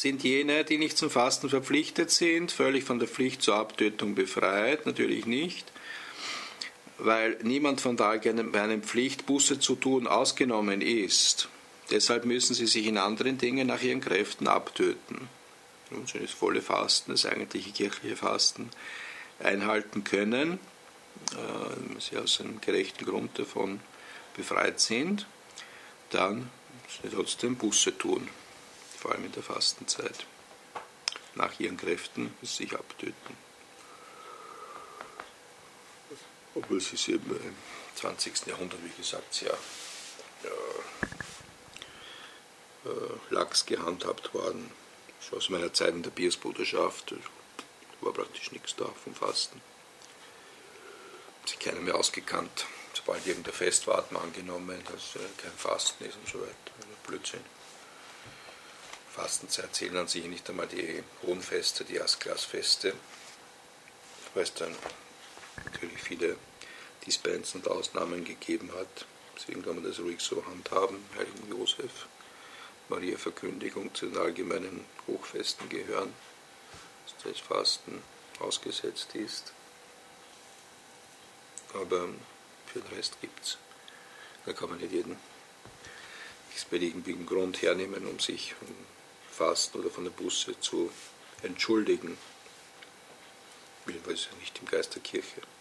sind jene, die nicht zum Fasten verpflichtet sind, völlig von der Pflicht zur Abtötung befreit? Natürlich nicht, weil niemand von der allgemeinen Pflicht, Buße zu tun, ausgenommen ist. Deshalb müssen sie sich in anderen Dingen nach ihren Kräften abtöten. Nun schon das volle Fasten, das eigentliche kirchliche Fasten, einhalten können, wenn sie aus einem gerechten Grund davon befreit sind, dann müssen sie trotzdem Buße tun, vor allem in der Fastenzeit. Nach ihren Kräften sich abtöten. Obwohl sie es eben im 20. Jahrhundert, wie gesagt, sehr lax gehandhabt worden. Schon aus meiner Zeit in der Piusbruderschaft war praktisch nichts da vom Fasten. Hat sich keiner mehr ausgekannt. Sobald irgendein Fest war, hat man angenommen, dass kein Fasten ist und so weiter. Blödsinn. Fastenzeit zählen an sich nicht einmal die Hohenfeste, die Erstklassfeste, weil es dann natürlich viele Dispensen und Ausnahmen gegeben hat. Deswegen kann man das ruhig so handhaben. Heiligen Josef, Maria Verkündigung zu den allgemeinen Hochfesten gehören, dass das Fasten ausgesetzt ist. Aber für den Rest gibt es. Da kann man nicht jeden x-beliebigen Grund hernehmen, um sich vom Fasten oder von der Buße zu entschuldigen. Weil es ja nicht im Geist der Kirche